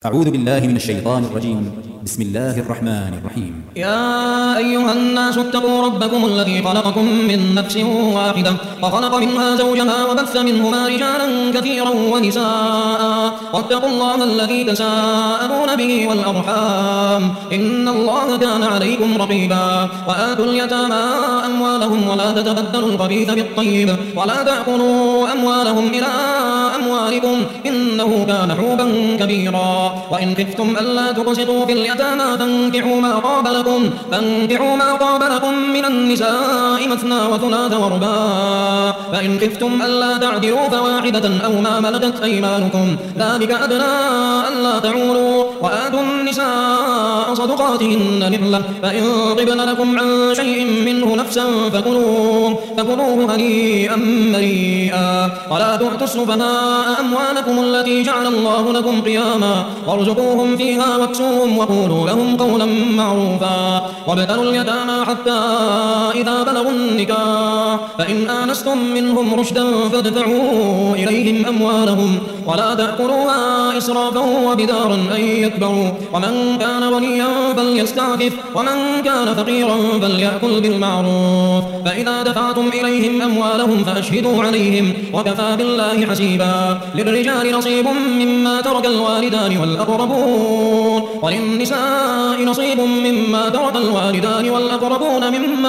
أعوذ بالله من الشيطان الرجيم. بسم الله الرحمن الرحيم. يا أيها الناس اتقوا ربكم الذي خلقكم من نفس واحدة وخلق منها زوجها وبث منهما رجالا كثيرا ونساء واتقوا الله الذي تساءلون به والأرحام إن الله كان عليكم رقيبا. وآتوا اليتامى أموالهم ولا تتبدلوا الخبيث بالطيب ولا تأكلوا أموالهم إلى أموالكم إنه كان حوبا كبيرا. وإن خفتم ألا تقسطوا في اليتامى فانكحوا ما طاب لكم من النساء مثنى وثلاث ورباع. فإن خفتم ألا تعدلوا فواحدة أو ما ملكت أيمانكم ذلك أدنى ألا تعولوا. وآتوا النساء صدقاتهن نحلة فإن طبن لكم عن شيء منه نفسا فكلوه هنيئا مريئا. ولا تؤتوا السفهاء أموالكم التي جعل الله لكم قياما وارزقوهم فيها واكسوهم وقولوا لهم قولا معروفا. وابتلوا اليتامى حتى إذا بلغوا النكاح فإن آنستم منهم رشدا فادفعوا إليهم أموالهم ولا تأكلوها إسرافا وبدارا أن يكبروا. ومن كان غنيا فليستعفف ومن كان فقيرا فليأكل بالمعروف. فإذا دفعتم إليهم أموالهم فأشهدوا عليهم وكفى بالله حسيبا. للرجال نصيب مما ترك الوالدان والأقربون وللنساء نصيب مما ترك الوالدان والأقربون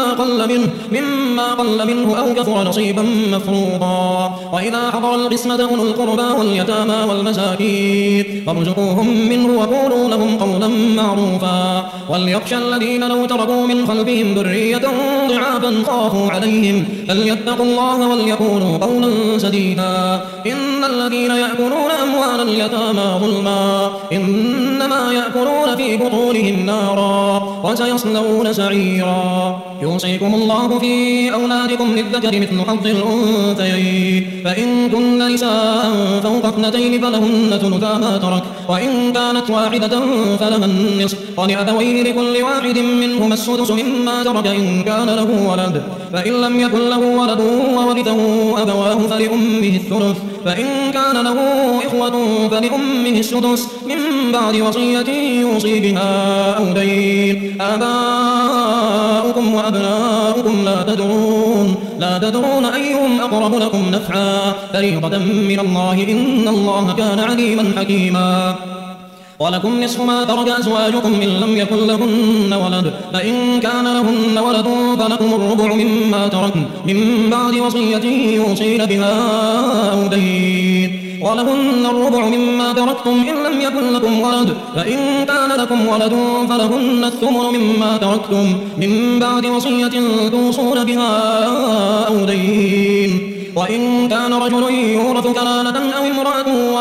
مما قل منه أو كثر نصيبا مفروضا. وإذا حضر القسمة أولو القربى واليتامى والمساكين فارزقوهم منه وقولوا لهم قولا معروفا. وليخشى الذين لو تركوا من خلفهم ذرية ضعافا خافوا عليهم فليتقوا الله وليقولوا قولا سديدا. إن الذين يأكلون أموال اليتامى ظلما إنما يأكلون في بطونهم نارا وسيصلون سعيرا. يوصيكم الله في أولادكم للذكر مثل حظ الأنثيين فإن كن نساء فوق اثنتين فلهن ثلثا ما ترك وإن كانت واحدة فلها النصف ولأبويه لكل واحد منهما السدس مما ترك إن كان له ولد. فإن لم يكن له ولد وورثه أبواه فلأمه الثلث فإن كان له إخوة فلأمه السدس من بعد وصية يوصي بها أو دين. آباؤكم وأبناؤكم لا تدرون أيهم أقرب لكم نفعا فريضة من الله إن الله كان عليما حكيما. ولكم نصف ما ترك أزواجكم إن لم يكن لهن ولد فإن كان لهن ولد فلكم الربع مما تركن من بعد وصية يوصين بها أو دين. ولهن الربع مما تركتم إن لم يكن لكم ولد فإن كان لكم ولد فلهن الثمن مما تركتم من بعد وصية توصون بها أو دين. وإن كان رجل يورث كلالة أو امرأة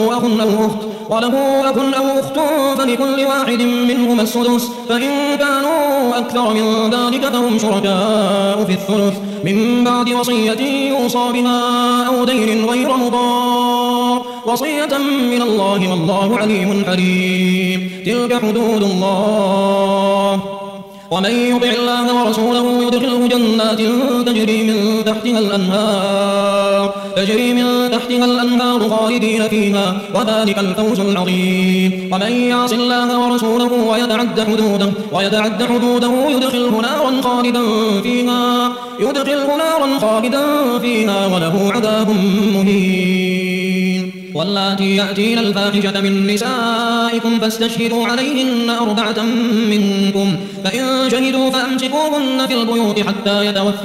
وله أخ أو أخت فلكل واحد منهما السدس فإن كانوا أكثر من ذلك فهم شركاء في الثلث من بعد وصية يوصى بها أو دين غير مضار وصية من الله والله عليم حليم. تلك حدود الله ومن يطع الله ورسوله يدخله جنات تجري من تحتها الأنهار خالدين فيها وذلك الفوز العظيم. ومن يعص الله ورسوله ويتعد حدوده يدخله نارا خالدا فيها وله عذاب مهين. واللاتي يأتين الفاحشة من نسائكم فاستشهدوا عليهن 4 منكم فإن شهدوا فأمسكوهن في البيوت حتى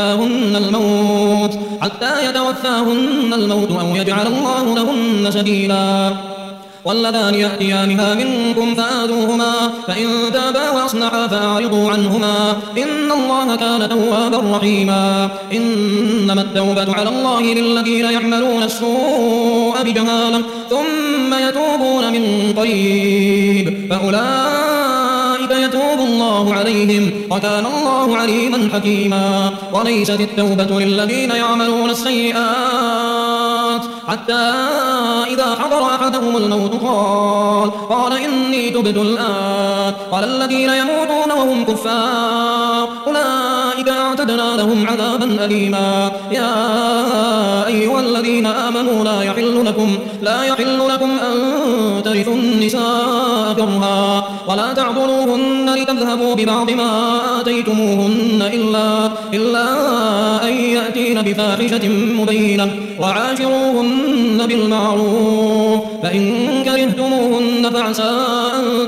يتوفاهن الموت أو يجعل الله لهن سبيلا. واللذان يأتيانها منكم فآذوهما فإن تابا وأصلحا فأعرضوا عنهما إن الله كان توابا رحيما. إنما التوبة على الله للذين يعملون السوء بجهالة ثم يتوبون من قريب فأولئك يتوب الله عليهم وكان الله عليما حكيما. وليست التوبة للذين يعملون السيئات حتى إذا حضر أحدهم الموت قال إني تبت الآن. قال الذين يموتون وهم كفار أولئك أعتدنا لهم عذابا أليما. يا أيها الذين آمنوا لا يحل لكم أن ترثوا النساء كرها ولا تعضلوهن لتذهبوا ببعض ما آتيتموهن إلا أن يأتين بفاحشة مبينة وعاشروهن بالمعروف فإن كرهتموهن فعسى أن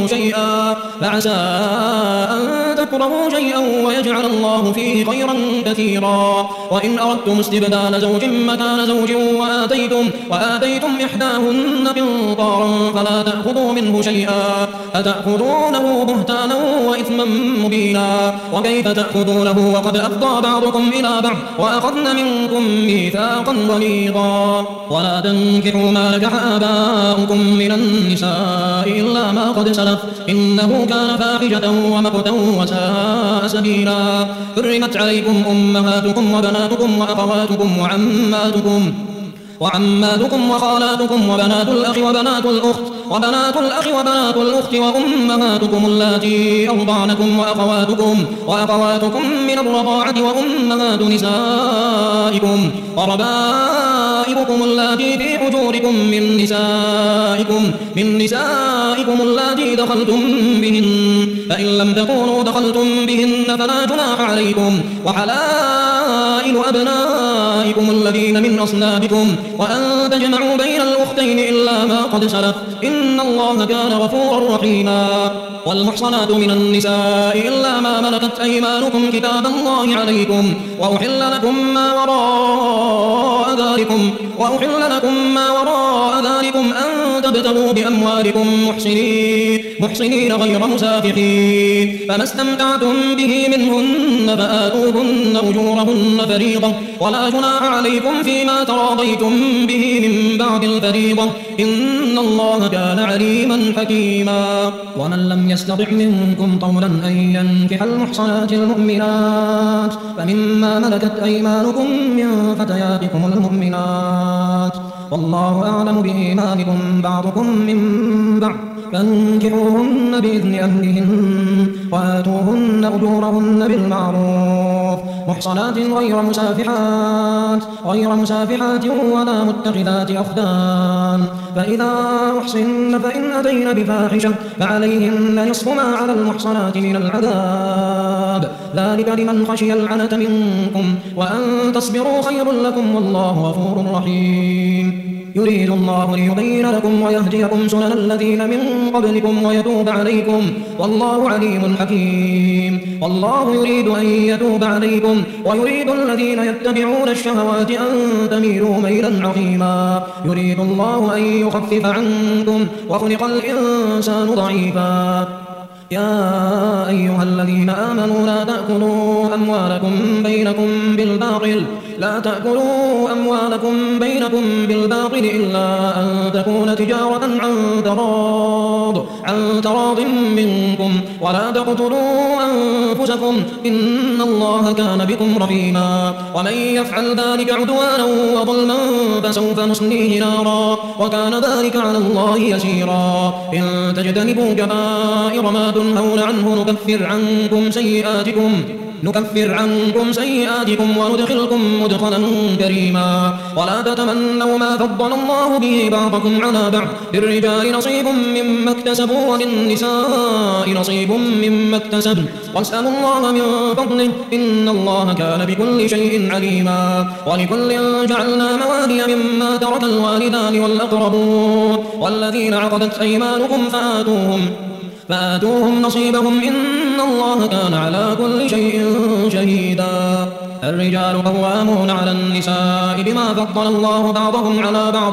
تكرهوا شيئا ويجعل الله فيه خيرا كثيرا. وإن أردتم استبدال زوج مكان زوج وآتيتم إحداهن قنطارا فلا تأخذوا منه شيئا أتأخذونه بهتانا وإثما مبينا. وكيف تأخذونه وقد أفضى بعضكم إلى بعض وأخذن منكم ميثاقا غليظا. ولا تنكحوا ما نكح آباؤكم من النساء إلا ما قد سلف إنه كان فاحشة ومقتا وساء سبيلا. حرمت عليكم أمهاتكم وبناتكم وأخواتكم وعماتكم وخالاتكم وبنات الأخ وبنات الأخت وأمهاتكم اللاتي أرضعنكم وأخواتكم من الرضاعة وأمهات نسائكم وربائبكم اللاتي في حجوركم من نسائكم اللاتي دخلتم بهن فإن لم تكونوا دخلتم بهن فلا جناح عليكم وحلائل أبنائكم الذين من أصلابكم وأن تجمعوا بين الأختين إلا ما قد سلف إن الله كان غفورا رحيما. والمحصنات من النساء إلا ما ملكت أيمانكم كتاب الله عليكم وأحل لكم ما وراء ذلكم أن تبتغوا بأموالكم محسنين غير مسافحين فما استمتعتم به منهن فآتوهن أجورهن فريضة ولا جناح عليكم فيما تراضيتم به من بعد الفريضة إن الله كان عليما حكيما. ومن لم يستطع منكم طولا أن ينكح المحصنات المؤمنات فمما ملكت أيمانكم من فتياتكم المؤمنات والله أعلم بإيمانكم بعضكم من بعض فانكحوهن بإذن أهلهن وآتوهن أجورهن بالمعروف محصنات غير مسافحات ولا متخذات أخدان فإذا أحصن فإن أتين بفاحشة فعليهن نصف ما على المحصنات من العذاب ذلك لمن خشي العنة منكم وأن تصبروا خير لكم والله غفور رحيم. يريد الله ليبين لكم ويهديكم سنن الذين من قبلكم ويتوب عليكم والله عليم حكيم. والله يريد أن يتوب عليكم ويريد الذين يتبعون الشهوات أن تميلوا ميلا عظيما. يريد الله أن يخفف عنكم وخلق الإنسان ضعيفا. يا أيها الذين آمنوا لا تأكلوا أموالكم بينكم بالباطل إلا أن تكون تجارة عن تراض منكم ولا تقتلوا أنفسكم إن الله كان بكم رحيما. ومن يفعل ذلك عدوانا وظلما فسوف نصليه نارا وكان ذلك على الله يسيرا. إن تجتنبوا كبائر ما تنهون عنه نكفر عنكم سيئاتكم وندخلكم مدخلا كريما. ولا تتمنوا ما فضل الله به بعضكم على بعض للرجال نصيب مما اكتسبوا وللنساء نصيب مما اكتسبن واسألوا الله من فضله إن الله كان بكل شيء عليما. ولكل جعلنا موالي مما ترك الوالدان والأقربون والذين عقدت أيمانكم فآتوهم نصيبهم إن الله كان على كل شيء شهيدا. الرجال قوامون على النساء بما فضل الله بعضهم على بعض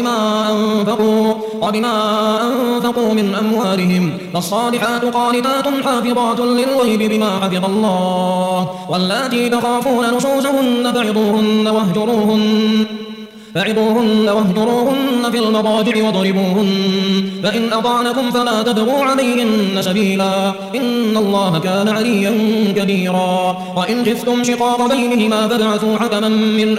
وبما أنفقوا من أموالهم فالصالحات قانتات حافظات للغيب بما حفظ الله واللاتي تخافون نشوزهن فعظوهن واهجروهن في المضاجع واضربوهن فإن أطعنكم فلا تبغوا عليهن سبيلا إن الله كان عليا كبيرا وإن خفتم شقاق بينهما فابعثوا حكما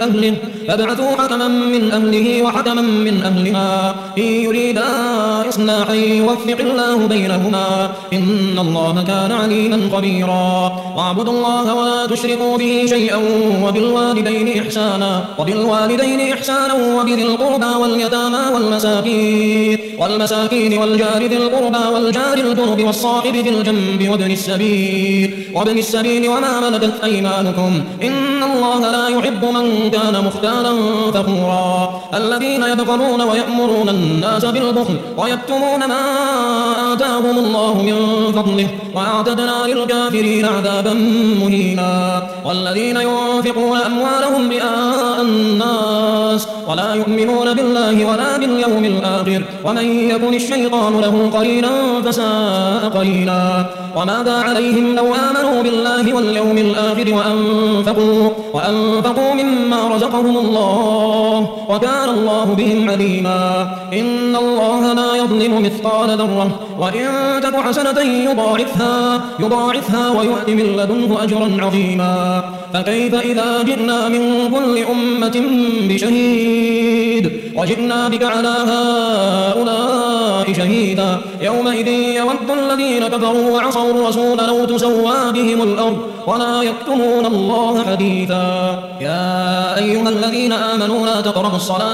من أهله وحكما من أهلها إن يريدا إصلاحا يوفق الله بينهما إن الله كان عليما خبيرا واعبدوا الله ولا تشركوا به شيئا وبالوالدين إحسانا وبذي القربى واليتامى والمساكين والجار ذي القربى والجار الجنب والصاحب بالجنب وابن السبيل وما ملكت أيمانكم إن الله لا يحب من كان مختالا فخورا الذين يبخلون ويأمرون الناس بالبخل ويكتمون ما آتاهم الله من فضله وأعتدنا للكافرين عذابا مهينا والذين ينفقون أموالهم رئاء الناس ولا يؤمنون بالله ولا باليوم الآخر ومن يكن الشيطان له قرينا فساء قرينا وماذا عليهم لو آمنوا بالله واليوم الآخر وأنفقوا مما رزقهم الله وكان الله بهم عليما إن الله لا يظلم مثقال ذرة وإن تك حسنة يضاعفها ويؤت من لدنه أجرا عظيما فكيف إذا جئنا من كل أمة بشهيد وجئنا بك على هؤلاء شهيدا يومئذ يود الذين كفروا وعصوا الرسول لو تسوى بهم الأرض ولا يكتمون الله حديثا يا أيها الذين آمنوا لا تقربوا الصلاة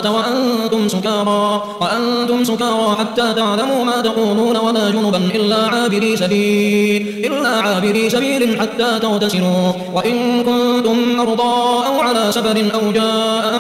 وأنتم سكارى حتى تعلموا ما تقولون ولا جنبا إلا عابري سبيل حتى تغتسلوا وإن كنتم مرضى أو على سفر أو جاء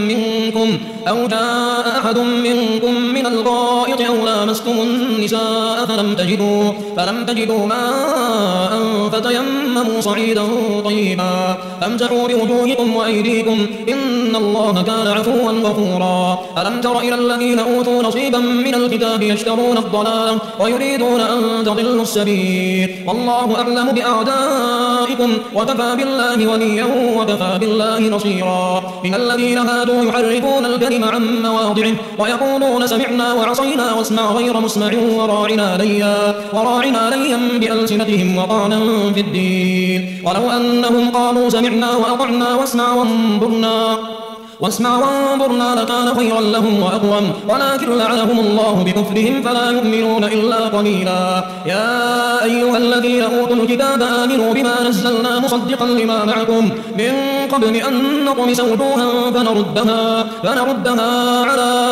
أحد منكم من الغائط أو لامستم النساء فلم تجدوا ماء فتيمموا صعيدا طيبا فامسحوا بوجوهكم وأيديكم إن الله كان عفوا غفورا ألم تر إلى الذين أوتوا نصيبا من الكتاب يشترون الضلالة ويريدون أن تضلوا السبيل والله أعلم بأعدائكم وكفى بالله وليا وكفى بالله نصيرا من الذين هادوا يحرفون الكلم عن مواضعه ويقولون سمعنا وعصينا واسمع غير مسمع وراعنا ليا بألسنتهم وطعنا في الدين ولو أنهم قالوا سمعنا وأطعنا واسمع وانظرنا لكان خيرا لهم وأقوم ولكن لعنهم الله بكفرهم فلا يؤمنون إلا قليلا يا أيها الذين أوتوا الكتاب آمنوا بما نزلنا مصدقا لما معكم من قبل أن نطمس وجوها فنردها على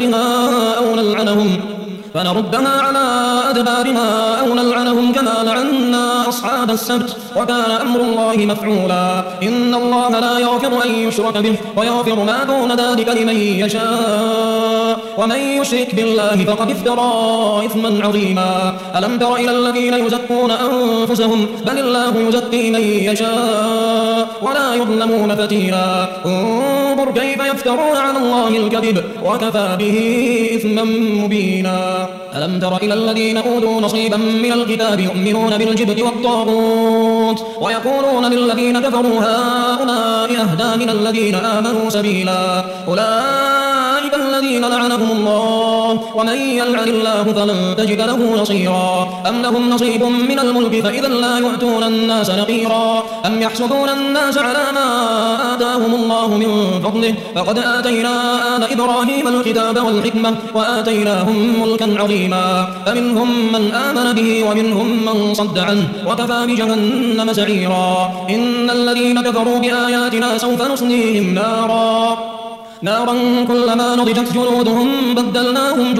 أدبارها أو نلعنهم كما لعنا أصحاب السبت وكان أمر الله مفعولا إن الله لا يغفر أن يشرك به ويغفر ما دون ذلك لمن يشاء ومن يشرك بالله فقد افترى إثما عظيما ألم تر إلى الذين يزكون أنفسهم بل الله يزكي من يشاء ولا يظلمون فتيلا انظر كيف يفترون على الله الكذب وكفى به إثما مبينا ألم تر إلى الذين أوتوا نصيبا من الكتاب يؤمنون بالجبت والطاغوت ويقولون للذين كفروا هؤلاء أهدى من الذين آمنوا سبيلا أولئك الذين لعنهم الله ومن يلعن الله فلن تجد له نصيرا أم لهم نصيب من الملك فإذا لا يؤتون الناس نقيرا أم يحسدون الناس على ما آتاهم الله من فضله فقد آتينا آل إبراهيم الكتاب والحكمة وآتيناهم ملكا عظيما فمنهم من آمن به ومنهم من صد عنه وكفى بجهنم سعيرا إن الذين كفروا بآياتنا سوف نصليهم نارا كلما نضجت جلودهم بدلناهم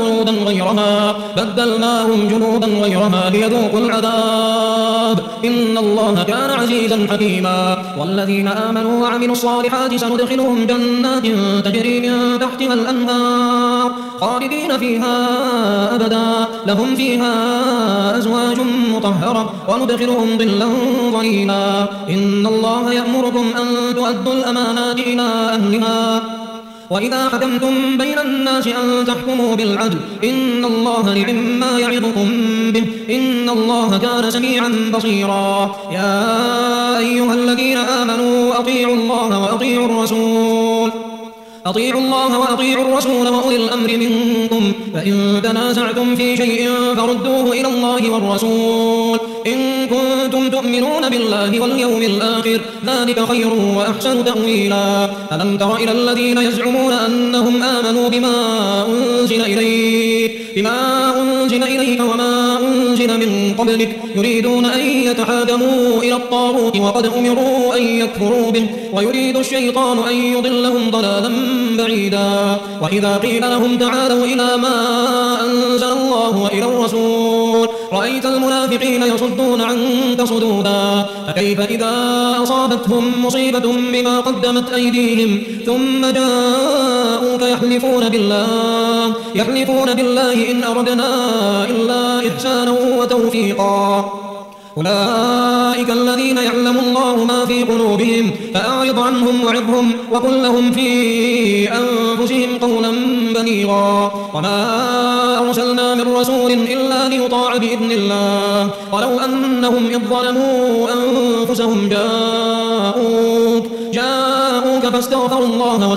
جلودا غيرها ليذوقوا العذاب إن الله كان عزيزا حكيما والذين آمنوا وعملوا الصالحات سندخلهم جنات تجري من تحتها الأنهار خالدين فيها أبدا لهم فيها أزواج مطهرة وندخلهم ظلا ظليلا إن الله يأمركم أن تؤدوا الأمانات إلى أهلها وإذا حكمتم بين الناس أن تحكموا بالعدل إن الله نعم يعظكم به إن الله كان سميعا بصيرا يا أيها الذين آمنوا أطيعوا الله وأطيعوا أطيعوا الله وأطيعوا الرسول وأولي الأمر منكم فإن تنازعتم في شيء فردوه إلى الله والرسول إن كنتم تؤمنون بالله واليوم الآخر ذلك خير وأحسن تأويلا ألم تر إلى الذين يزعمون أنهم آمنوا بما أنزل إليك وما أنزل من قبلك يريدون أن يتحاكموا إلى الطاغوت وقد أمروا أن يكفروا به ويريد الشيطان أن يضلهم ضلالا بعيدا وإذا قيل لهم تعالوا إلى ما أنزل الله وإلى الرسول رأيت المنافقين يصدون عنك صدودا فكيف إذا أصابتهم مصيبة بما قدمت أيديهم ثم جاءوك يحلفون بالله إن أردنا إلا إحسانا وتوفيقا أولئك الذين يعلم الله ما في قلوبهم فأعرض عنهم وعظهم وقل لهم في أنفسهم قولا بليغا وما أرسلنا من رسول إلا ليطاع بإذن الله ولو أنهم إذ ظلموا أنفسهم جاءوك فاستغفروا الله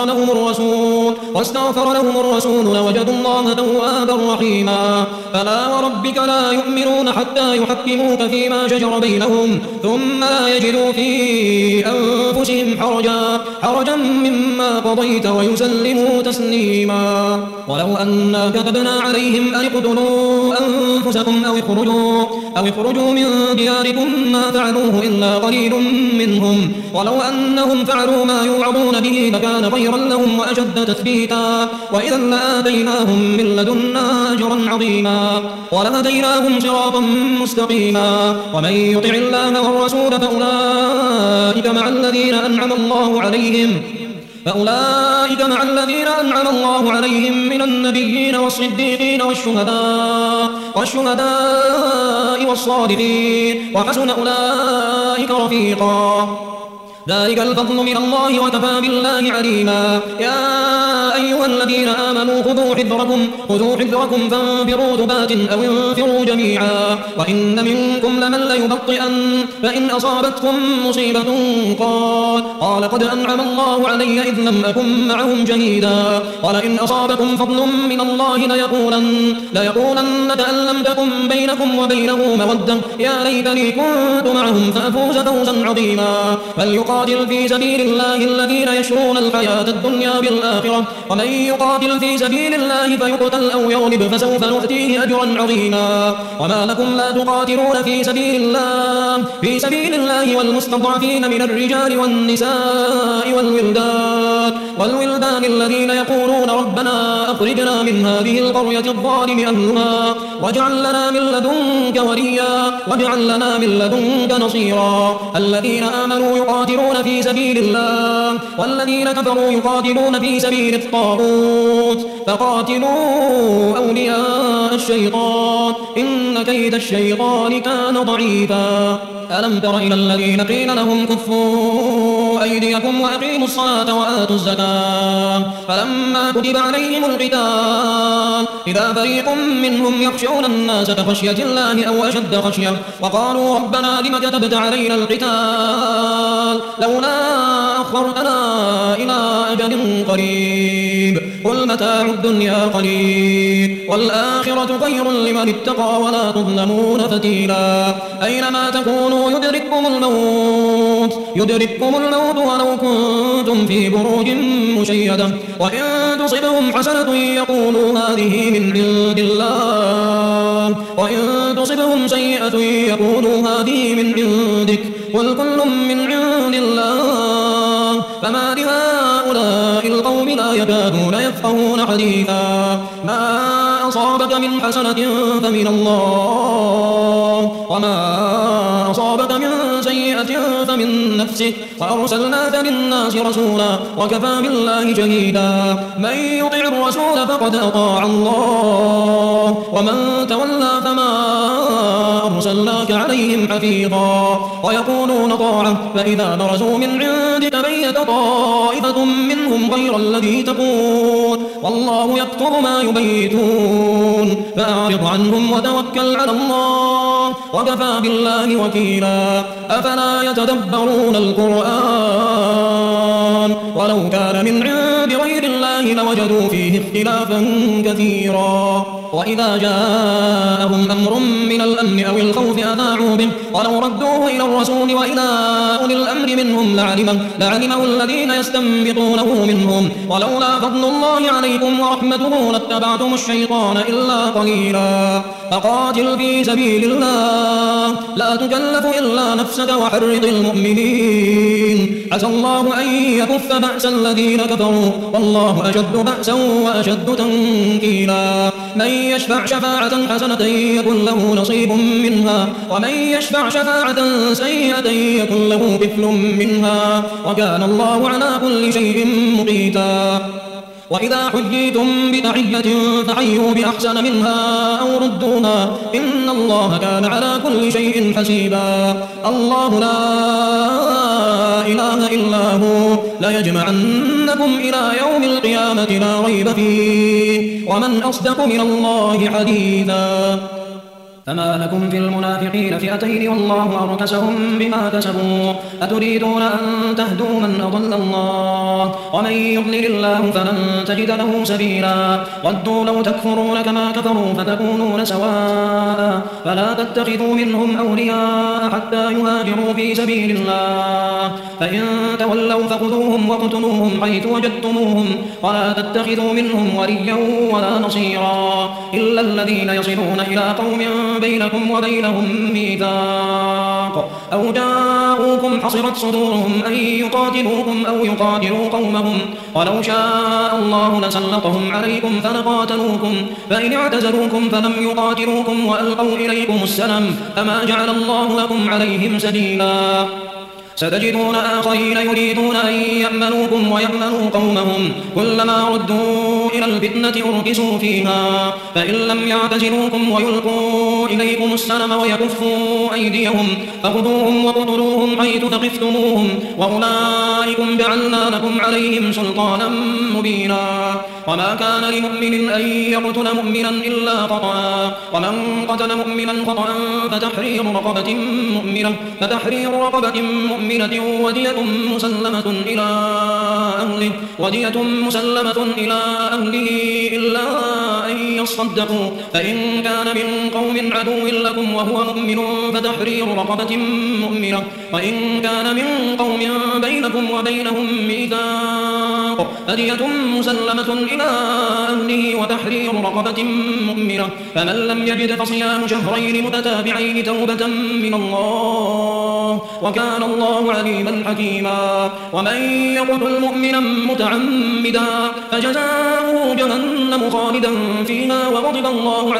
واستغفر لهم الرسول لوجدوا الله توابا رحيما فلا وربك لا يؤمنون حتى يحكموك فيما شجر بينهم ثم لا يجدوا في أنفسهم حرجا مما قضيت ويسلموا تسليما ولو أنا كتبنا عليهم أن اقتلوا أنفسكم أو اخرجوا من دياركم ما فعلوه إلا قليل منهم ولو أنهم فعلوا ما يوعظون به لكان خيرا لهم وأشد تثبيتا وإذا لآتيناهم من لدنا أجرا عظيما ولهديناهم صراطا مستقيما ومن يطع الله والرسول فأولئك مع الذين أنعم الله عليهم من النبيين والصديقين والشهداء والصالحين وحسن أولئك رفيقا ذلك الفضل من الله وكفى بالله عليما يا أيها الذين آمنوا خذوا حذركم فانفروا ثبات أو انفروا جميعا وإن منكم لمن ليبطئن فإن أصابتكم مصيبة قال قد أنعم الله علي إذ لم أكن معهم شهيدا ولئن أصابكم فضل من الله ليقولن كأن لم تكن بينكم وبينه مودة يا ليتني كنت معهم فأفوز فوزا عظيما فليقاتل في سبيل الله الذين يشرون الحياة الدنيا بالآخرة ومن يقاتل في سبيل الله فيقتل أو يغلب فسوف نؤتيه أجرا عظيما وما لكم لا تقاتلون في سبيل الله والمستضعفين من الرجال والنساء والولدان الذين يقولون ربنا أخرجنا من هذه القرية الظالم أهلها واجعل لنا من لدنك وليا واجعل لنا من لدنك نصيرا الذين آمنوا يقاتلون في سبيل الله والذين كفروا يقاتلون في سبيل الطاغوت فقاتلوا أولياء الشيطان إن كيد الشيطان كان ضعيفا ألم تر إلى الذين قيل لهم كفوا أيديكم وأقيموا الصلاة وآتوا الزكاة فلما كتب عليهم القتال إذا فريق منهم يخشون الناس كخشية الله أو أشد خشية وقالوا ربنا لم كتبت علينا القتال لولا أخرتنا إلى أجل قريب قل متاع الدنيا قليل والآخرة خير لمن اتقى ولا تظلمون فتيلا أينما تكونوا يدرككم الموت ولو كنتم في بروج مشيدة وإن تصبهم حسنة يقولوا هذه من عند الله وإن تصبهم سيئة يقولوا هذه من عندك قل كل من عند الله فما لهؤلاء القوم لا يكادون يفقهون حديثا ما أصابك من حسنة فمن الله وما أصابك من سيئة فمن نفسك وأرسلناك للناس رسولا وكفى بالله شهيدا من يطع الرسول فقد أطاع الله ومن تولى فما أرسلناك عليهم حفيظا ويقولون طاعة فإذا برزوا من عندك بيت طائفة منهم غير الذي تقول والله يكتب ما يبيتون فأعرض عنهم وتوكل على الله وكفى بالله وكيلا أفلا يتدبرون القرآن ولو كان من عند غير الله لوجدوا فيه اختلافا كثيرا وإذا جاءهم أمر من الأمن أو الخوف أذاعوا به ولو ردوه إلى الرسول وإلى أولي الأمر منهم لعلمه الذين يستنبطونه منهم ولولا فضل الله عليكم ورحمته لاتبعتم الشيطان إلا قليلا فقاتل في سبيل الله لا تكلف إلا نفسك وحرض المؤمنين عسى الله أن يكف بأس الذين كفروا والله أشد بأسا وأشد تنكيلا من يشفع شفاعة حسنة يكن له نصيب منها ومن يشفع شفاعة سيئة يكن له كفل منها وكان الله على كل شيء مقيتا وإذا حييتم بتحية فحيوا بأحسن منها أو ردوها إن الله كان على كل شيء حسيبا الله لا إله إلا هو ليجمعنكم إلى يوم القيامة لا ريب فيه ومن أصدق من الله حديثا فما لكم في المنافقين فئتين والله أركسهم بما كسبوا أتريدون أن تهدوا من أضل الله ومن يضلل الله فلن تجد له سبيلا ودوا لو تكفرون كما كفروا فتكونون سواء فلا تتخذوا منهم أولياء حتى يهاجروا في سبيل الله فإن تولوا فخذوهم واقتلوهم حيث وجدتموهم ولا تتخذوا منهم وليا ولا نصيرا إلا الذين يصلون إلى قوم بينكم وبينهم ميثاق أو جاءوكم حصرت صدورهم أن يقاتلوكم أو يقاتلوا قومهم ولو شاء الله لسلطهم عليكم فلقاتلوكم فإن اعتزلوكم فلم يقاتلوكم وألقوا إليكم السلم فما جعل الله لكم عليهم سبيلا ستجدون آخرين يريدون أن يأمنوكم ويأمنوا قومهم كلما ردوا إلى الفتنة أركسوا فيها فإن لم يعتزلوكم ويلقوا إليكم السلم ويكفوا أيديهم فخذوهم وقتلوهم حيث ثقفتموهم وأولئكم جعلنا لكم عليهم سلطانا مبينا وما كان لمؤمن أن يقتل مؤمنا إلا خطأ ومن قتل مؤمنا خطأ فتحرير رقبة مؤمنة ودية مسلمة إلى أهله إلا أن يصدقوا فإن كان من قوم عدو لكم وهو مؤمن فتحرير رقبة مؤمنة وإن كان من قوم بينكم وبينهم ميثاق فدية مسلمة إلى أهله وتحرير رقبة مؤمنة فمن لم يجد فصيام شهرين متتابعين توبة من الله وكان الله عليما حكيما ومن يقتل مؤمنا متعمدا فجزاؤه جهنم خالدا فيها وغضب الله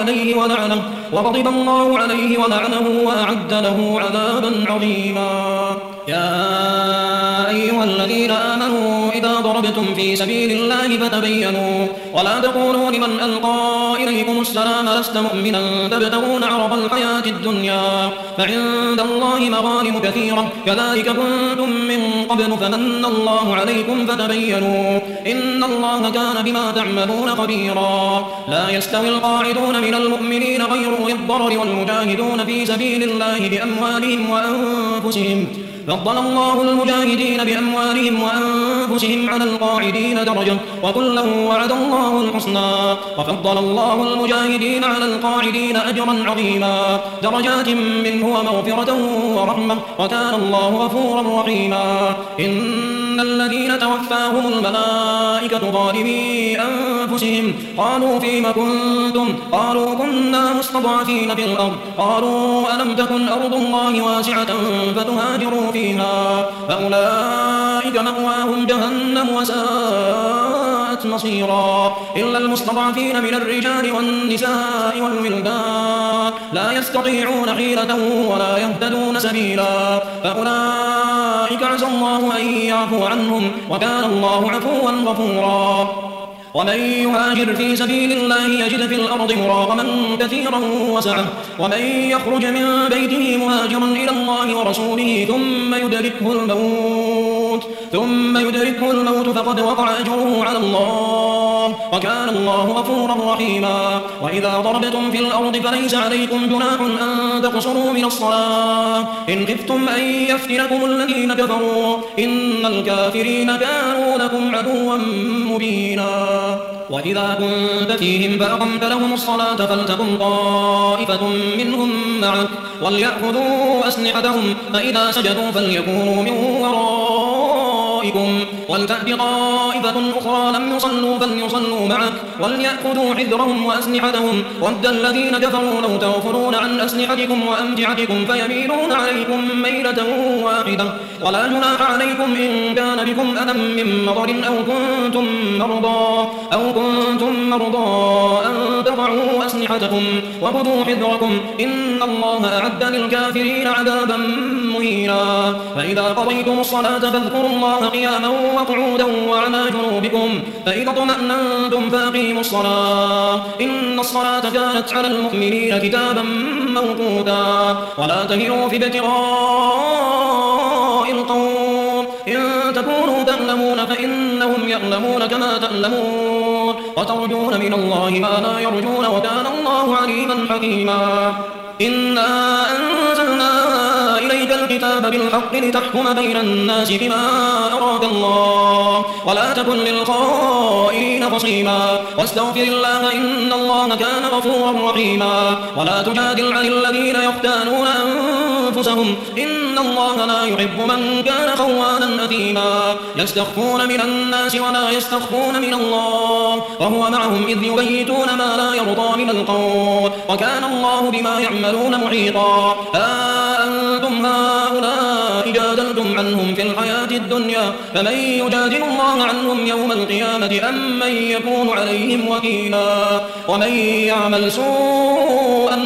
عليه ولعنه وأعد له عذابا عظيما يا أيها الذين آمنوا إذا ضربتم في سبيل الله فتبينوا ولا تقولوا لمن ألقى إليكم السلام لست مؤمنا تبتغون عرض الحياة الدنيا فعند الله مغانم كثيرة كذلك كنتم من قبل فمن الله عليكم فتبينوا إن الله كان بما تعملون خبيرا لا يستوي القاعدون من المؤمنين غير أولي الضرر والمجاهدون في سبيل الله بأموالهم وأنفسهم فضل الله المجاهدين بأموالهم وأنفسهم على القاعدين درجة وكلا وعد الله الحسنى وفضل الله المجاهدين على القاعدين أجرا عظيما درجات منه ومغفرة ورحمة وكان الله غفورا رحيما إن الذين توفاهم الملائكة ظالمي أنفسهم قالوا فيم كنتم قالوا كنا مستضعفين في الأرض قالوا ألم تكن أرض الله واسعة فتهاجروا فيها فأولئك مأواهم جهنم وساءت مصيرا إلا المستضعفين من الرجال والنساء والولدان لا يستطيعون حيلة ولا يهتدون سبيلا فأولئك عسى الله أن يعفو عنهم وكان الله عفوا غفورا ومن يهاجر في سبيل الله يجد في الأرض مراغما كثيرا وسعة ومن يخرج من بيته مهاجرا إلى الله ورسوله ثم يدركه الموت فقد وقع أجره على الله وكان الله غفورا رحيما. وإذا ضربتم في الأرض فليس عليكم جناح أن تقصروا من الصلاة إن خفتم أن يفتنكم الذين كفروا إن الكافرين كانوا لكم عدوا مبينا. وإذا كنت فيهم فأقمت لهم الصلاة فلتكن طائفة منهم معك وليأخذوا أسلحتهم فإذا سجدوا فليكونوا من ورائكم ولتأت طائفة أخرى لم يصلوا فليصلوا معك وليأخذوا حذرهم وأسلحتهم ود الذين كفروا لو تغفلون عن أسلحتكم وأمتعتكم فيميلون عليكم ميلة واحدة ولا جناح عليكم إن كان بكم أذى من مطر أو كنتم مرضى أن تضعوا أسلحتكم وخذوا حذركم إن الله أعد للكافرين عذابا مهينا. فإذا قضيتم الصلاة فاذكروا الله قياما وقعودا وعلى جنوبكم فإذا اطمأننتم فأقيموا الصلاة إن الصلاة كانت على المؤمنين كتابا موقوتا. ولا تهنوا في ابتغاء القوم إن تكونوا تألمون فإنهم يألمون كما تألمون وترجون من الله ما لا يرجون وكان الله عليما حكيما. إنا أنزلنا إليك الكتاب بالحق لتحكم بين الناس بما أراك الله ولا تكن للخائنين خصيما واستغفر الله إن الله كان غفورا رحيما. ولا تجادل عن الذين يختانون أنفسهم إن الله لا يحب من كان خوانا أثيما. يستخفون من الناس ولا يستخفون من الله وهو معهم إذ يبيتون ما لا يرضى من القول وكان الله بما يعملون محيطا. أنتم هؤلاء جادلتم عنهم في الحياة الدنيا فمن يجادل الله عنهم يوم القيامة أم من يكون عليهم وكيلا. ومن يعمل سوءا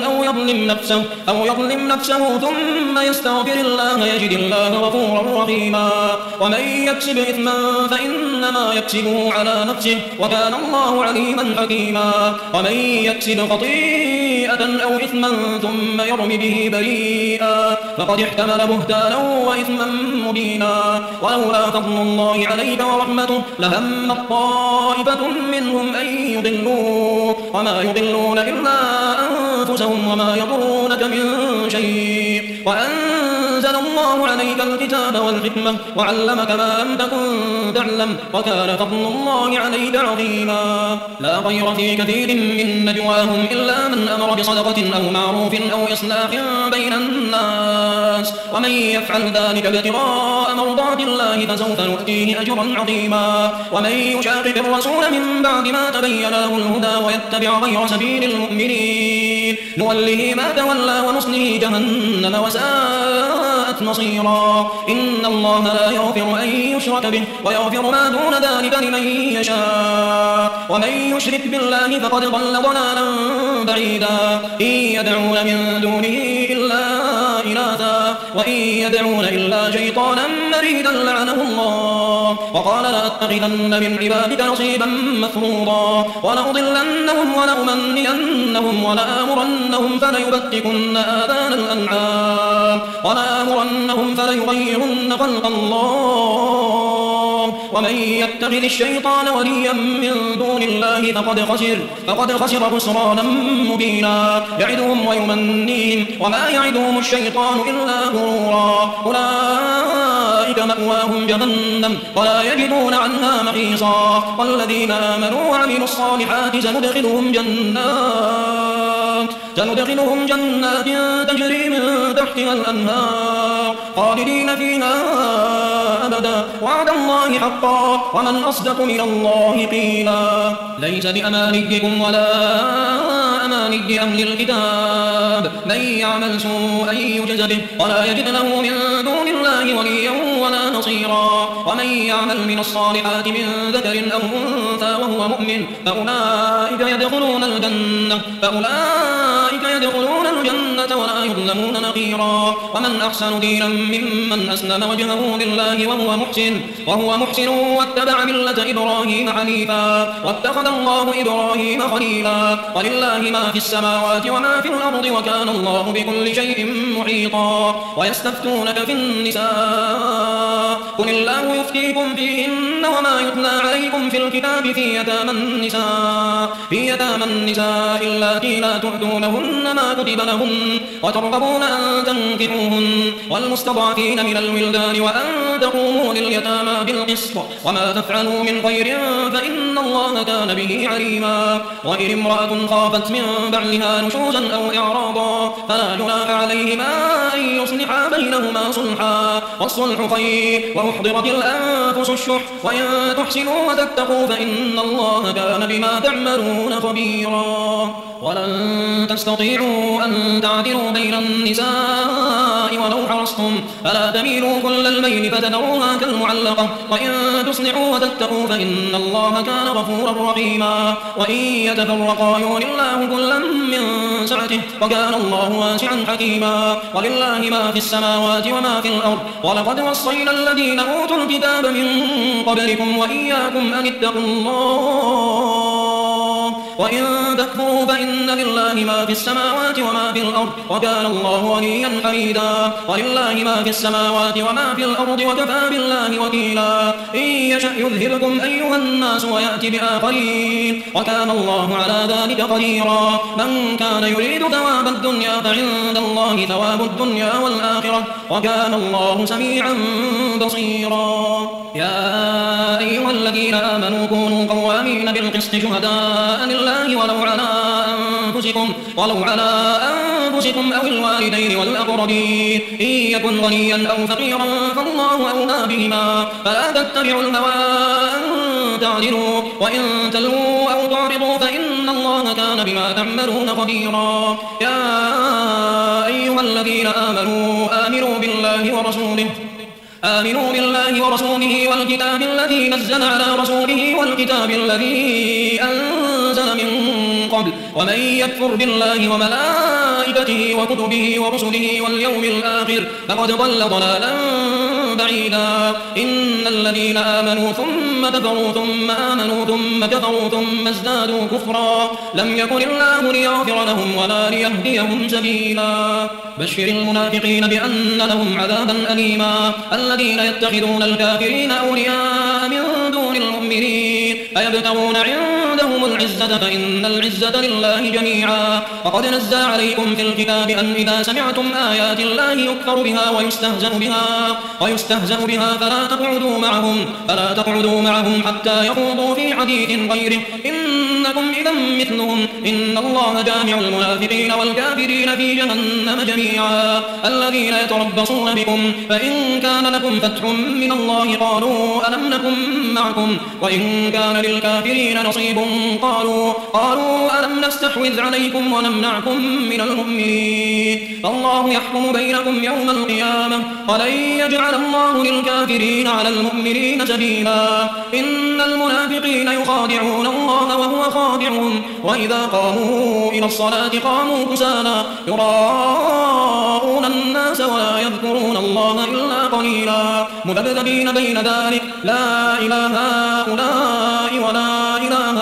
أو يظلم نفسه ثم يستغفر الله يجد الله غفورا رحيما. ومن يكسب إثما فإنما يكسبه على نفسه وكان الله عليما حكيما. ومن يكسب خطيئة أو إثما ثم يرم به بريئا فقد احتمل بهتانا وإثما مبينا. ولولا فضل الله عليك ورحمته لهم طائفة منهم أن يضلوك وما يضلون إلا أنفسهم وما يضرونك من شيء وأنزل الله عليك الكتاب والحكمة وعلمك ما لم تكن تعلم وكان فضل الله عليك عظيما. لا خير في كثير من نجواهم إلا من أمر بصدقة أو معروف أو إصلاح بين الناس ومن يفعل ذلك ابتغاء مرضات الله فسوف نؤتيه أجرا عظيما. ومن يشاقق الرسول من بعد ما تبين له الهدى ويتبع غير سبيل المؤمنين نوله ما تولى ونصله جهنم وساءت مصيرا. إن الله لا يغفر أن يشرك به ويغفر ما دون ذلك لمن يشاء ومن يشرك بالله فقد ضل ضلالا بعيدا. إن يدعون من دونه إلا إناثا وإن يدعون إلا شيطانا مريدا لعنه الله وقال لأتخذن من عبادك نصيبا مفروضا ولأضلنهم ولأمنينهم ولآمرنهم فليبتكن آذان الأنعام ولآمرنهم فليغيرن خلق الله ومن يتخذ الشيطان وليا من دون الله فقد خسر خسرانا مبينا. يعدهم ويمنيهم وما يعدهم الشيطان إلا غرورا. أولئك مأواهم جهنم ولا يجدون عنها محيصا. والذين آمنوا وعملوا الصالحات سندخلهم جنات تجري من تحتها الأنهار خالدين فيها أبدا وعد الله حقا ومن أصدق من الله قيلا. ليس بأمانيكم ولا أماني أهل الكتاب من يعمل سوءا يجز به ولا يجد له من دون الله وليا ولا نصيرا. ومن يعمل من الصالحات من ذكر أو أنثى وهو مؤمن فأولئك يدخلون الجنة الجنة ولا يظلمون نقيرا. ومن أحسن دينا ممن أسلم وجهه لله وهو محسن واتبع ملة إبراهيم حنيفا واتخذ الله إبراهيم خليلا. ولله ما في السماوات وما في الأرض وكان الله بكل شيء محيطا. ويستفتونك في النساء قل الله يفتيكم فيهن وما يتلى عليكم في الكتاب في يتامى النساء اللاتي لا تؤتونهن ما كتب لهن وترغبون أن تنكحوهن والمستضعفين من الولدان وأن تقوموا لليتامى بالقسط وما تفعلوا من خير فإن الله كان به عليما. وإن امرأة خافت من بعلها نشوزا أو إعراضا فلا جناح عليهما أن يصلحا بينهما صلحا والصلح خير وأحضرت الأنفس الشح وإن تحسنوا وتتقوا فإن الله كان بما تعملون خبيرا. ولن تستطيعوا أن تعدلوا بين النساء ولو حرصتم فلا تميلوا كل الميل فتذروها كالمعلقة وإن تصلحوا وتتقوا فإن الله كان غفورا رحيما. وإن يتفرقا يغن الله كلا من سعته وكان الله واسعا حكيما. ولله ما في السماوات وما في الأرض ولقد وصينا الذين أوتوا الكتاب من قبلكم وإياكم أن اتقوا الله وإن تكفروا فإن لله ما في السماوات وما في الأرض وكان الله غنيا حميدا. ولله ما في السماوات وما في الأرض وكفى بالله وكيلا. إن يشأ يذهبكم أيها الناس ويأتي بآخرين وكان الله على ذلك قديرا. من كان يريد ثواب الدنيا فعند الله ثواب الدنيا والآخرة وكان الله سميعا بصيرا. يا أيها الذين آمنوا كونوا قوامين بالقسط شهداء لله ولو على أنفسكم أو الوالدين والأقربين إن يكن غنيا أو فقيرا فالله أولى بهما فلا تتبعوا الهوى أن تعدلوا وإن تلووا أو تعرضوا فإن الله كان بما تعملون خبيرا. يا أيها الذين آمنوا آمنوا بالله ورسوله والكتاب الذي نزل على رسوله والكتاب الذي أنزل من قبل ومن يكفر بالله وملائكته وكتبه ورسله واليوم الآخر فقد ضل ضلالا بعيدا. إن الذين آمنوا ثم كفروا ثم آمنوا ثم كفروا ثم ازدادوا كفرا لم يكن الله ليغفر لهم ولا ليهديهم سبيلا. بشر المنافقين بأن لهم عذابا أليما. الذين يتخذون الكافرين أولياء من دون المؤمنين أيبتغون عندهم العزة فإن العزة لله جميعا. وقد نزل عليكم في الكتاب أن إذا سمعتم آيات الله يكفر بها ويستهزأ بها فلا تقعدوا معهم حتى يخوضوا في حديث غيره إنكم إذا مثلهم إن الله جامع المنافقين والكافرين في جهنم جميعا. الذين يتربصون بكم فإن كان لكم فتح من الله قالوا ألم نكن معكم وإن كان للكافرين نصيب قالوا ألم نستحوذ عليكم ونمنعكم من المؤمنين فالله يحكم بينكم يوم القيامة ولن يجعل الله للكافرين على المؤمنين سبيلا. إن المنافقين يخادعون الله وهو خادعهم وإذا قاموا إلى الصلاة قاموا كسالى يراءون الناس ولا يذكرون الله إلا قليلا مذبذبين بين ذلك لا إله هؤلاء ولا إله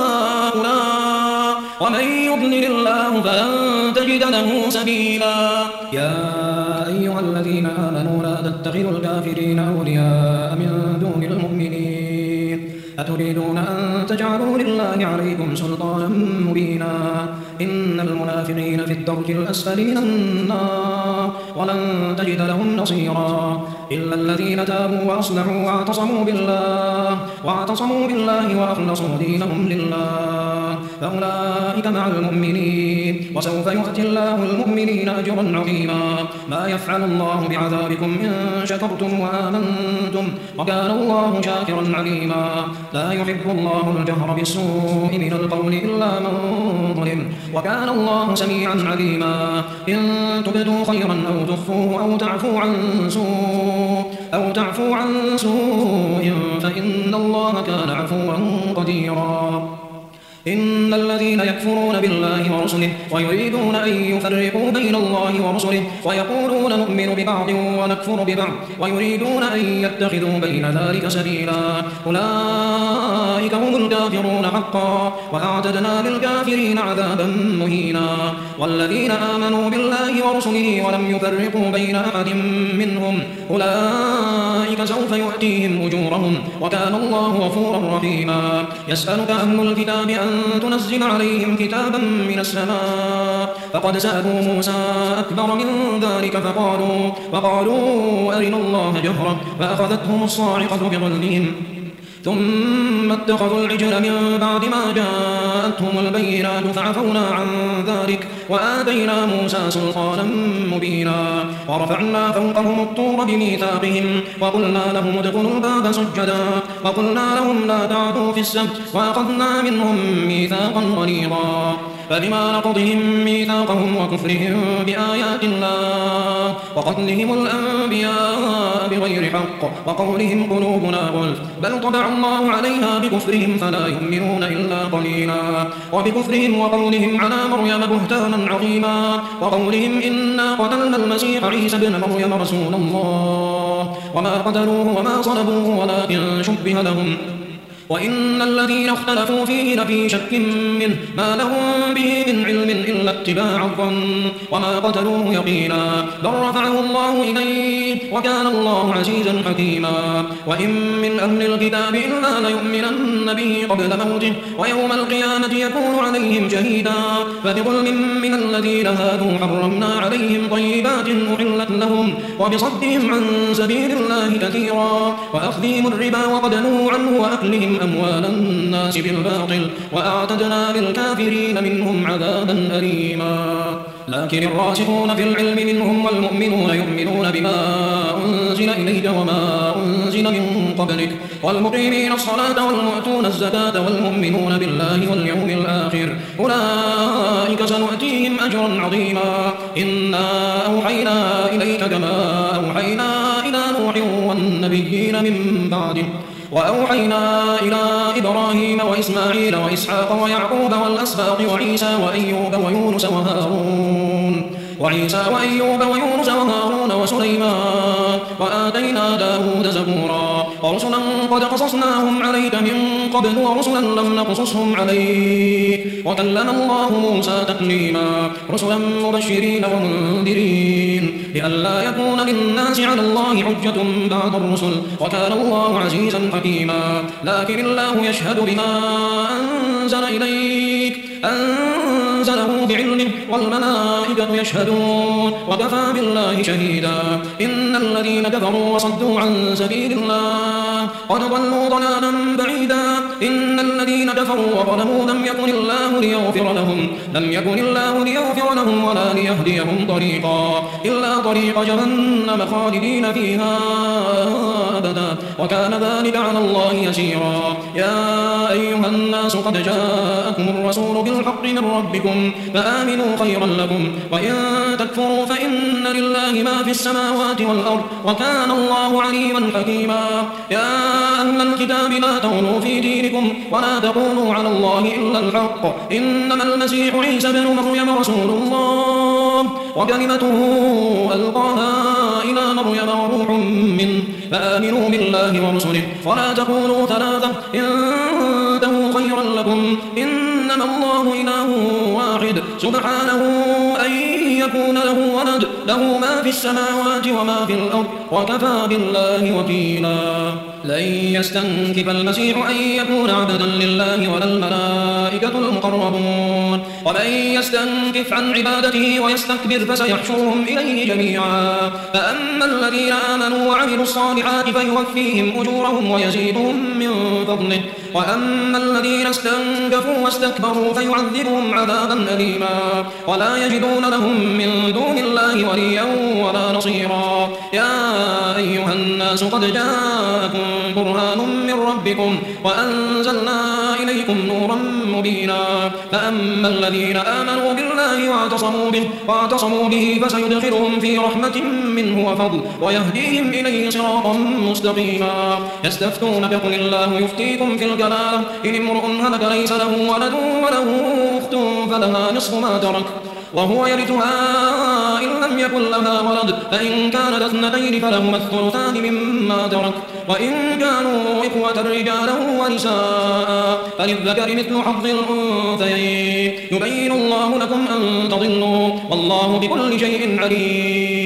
هؤلاء ومن يضلل الله فلن تجد له سبيلا. يا أيها الذين آمنوا لا تتخذوا الكافرين أولياء من دون المؤمنين أتريدون أن تجعلوا لله عليكم سلطانا مبينا. إن المنافقين في الدرك الأسفل من النار ولن تجد لهم نصيرا إلا الذين تابوا وأصلحوا واعتصموا بالله وأخلصوا دينهم لله فأولئك مع المؤمنين وسوف يؤتي الله المؤمنين أجرا عظيما. ما يفعل الله بعذابكم إن شكرتم وآمنتم وكان الله شاكرا عليما. لا يحب الله الجهر بالسوء من القول إلا من ظلم وكان الله سميعا عليما. إن تبدوا خيرا أو تخفوه أو تعفوا عن سوء فإن الله كان عفوا قديرا. إن الذين يكفرون بالله ورسله ويريدون أن يفرقوا بين الله ورسله ويقولون نؤمن ببعض ونكفر ببعض ويريدون أن يتخذوا بين ذلك سبيلا أولئك هم الكافرون حقا وأعتدنا للكافرين عذابا مهينا والذين آمنوا بالله ورسله ولم يفرقوا بين أحد منهم أولئك سوف يؤتيهم أجورهم وكان الله غفورا رحيما يسألك أهل الكتاب أن تنزل عليهم كتابا من السماء فقد سألوا موسى أكبر من ذلك فقالوا أرنا الله جهرا فأخذتهم الصاعقة بظلمهم ثم اتخذوا العجل من بعد ما جاءتهم البينات فعفونا عن ذلك وآتينا موسى سلطانا مبينا ورفعنا فوقهم الطور بميثاقهم وقلنا لهم ادخلوا الباب سجدا وقلنا لهم لا تعدوا في السبت وأخذنا منهم ميثاقا غليظا فبما نقضهم ميثاقهم وكفرهم بآيات الله وقتلهم الأنبياء بغير حق وقولهم قلوبنا غلف بل طبع الله عليها بكفرهم فلا يؤمنون إلا قليلا وبكفرهم وقولهم على مريم بهتانا عظيما وقولهم إنا قتلنا المسيح عيسى بن مريم رسول الله وما قتلوه وما صلبوه ولكن شبه لهم وإن الذين اختلفوا فيه لفي شك منه ما لهم به من علم إلا اتباع الظن وما قتلوه يقينا بل رفعه الله إليه وكان الله عزيزا حكيما وإن من أهل الكتاب إلا ليؤمنن به قبل موته ويوم القيامة يكون عليهم شهيدا فبظلم من الذين هادوا حرمنا عليهم طيبات أحلت لهم وبصدهم عن سبيل الله كثيرا وأخذهم الربا وقد نهوا عنه وأكلهم أموال الناس بالباطل وأعتدنا للكافرين منهم عذابا أليما لكن الراسخون في العلم منهم والمؤمنون يؤمنون بما أنزل إليك وما أنزل من قبلك والمقيمين الصلاة والمؤتون الزكاة والمؤمنون بالله واليوم الآخر أولئك سنؤتيهم أجرا عظيما إنا أوحينا إليك كما أوحينا إلى نوح والنبيين من بعده وأوحينا إلى إبراهيم وإسماعيل وإسحاق ويعقوب والأسباط وعيسى وأيوب ويونس وهارون وسليمان وآتينا داود زبورا ورسلا قد قصصناهم عليك من قبل ورسلا لم نقصصهم عليك وكلم الله موسى تكليما رسلا مبشرين ومنذرين لئلا يكون للناس على الله حجة بعد الرسل وكان الله عزيزا حكيما لكن الله يشهد بما أنزل إليك أنزله بعلمه والملائكة يشهدون وكفى بالله شهيدا إن الذين كفروا وصدوا عن سبيل الله قد ضلوا ضلالا بعيدا إن الذين كفروا وظلموا لم يكن الله ليغفر لهم ولا ليهديهم طريقا إلا طريق جهنم خالدين فيها أبدا وكان ذلك على الله يسيرا يا أيها الناس قد جاءكم الرسول بالحق من ربكم فآمنوا خيرا لكم وإن تكفروا فإن لله ما في السماوات والأرض وكان الله عليما حكيما يا أهل الكتاب لا تغلوا في دينكم ولا تقولوا على الله إلا الحق إنما المسيح عيسى بن مريم رسول الله وكلمته ألقاها إلى مريم وروح منه فآمنوا بالله ورسله ولا تقولوا ثلاثة انتهوا خيرا لكم إنما الله إله واحد سبحانه أن يكون له ولد له ما في السماوات وما في الأرض وكفى بالله وكيلا لن يستنكف المسيح أن يكون عبدا لله ولا الملائكة المقربون ومن يستنكف عن عبادته ويستكبر فسيحشرهم إليه جميعا فأما الذين آمنوا وعملوا الصالحات فيوفيهم أجورهم ويزيدهم من فضله وأما الذين استنكفوا واستكبروا فيعذبهم عذابا أليما ولا يجدون لهم من دون الله وليا ولا نصيرا يا أيها الناس الناس قد جاءكم برهان من ربكم وأنزلنا إليكم نورا مبينا فأما الذين آمنوا بالله واعتصموا به فسيدخلهم في رحمة منه وفضل ويهديهم إليه صراطا مستقيما يستفتونك قل الله يفتيكم في الكلالة إن امرؤ هلك ليس له ولد وله أخت فلها نصف ما ترك وهو يرثها إن لم يكن لها ولد فإن كانت اثنتين فلهما الثلثان مما ترك وإن كانوا إخوة رجالا ونساء فللذكر مثل حظ الأنثيين يبين الله لكم أن تضلوا والله بكل شيء عليم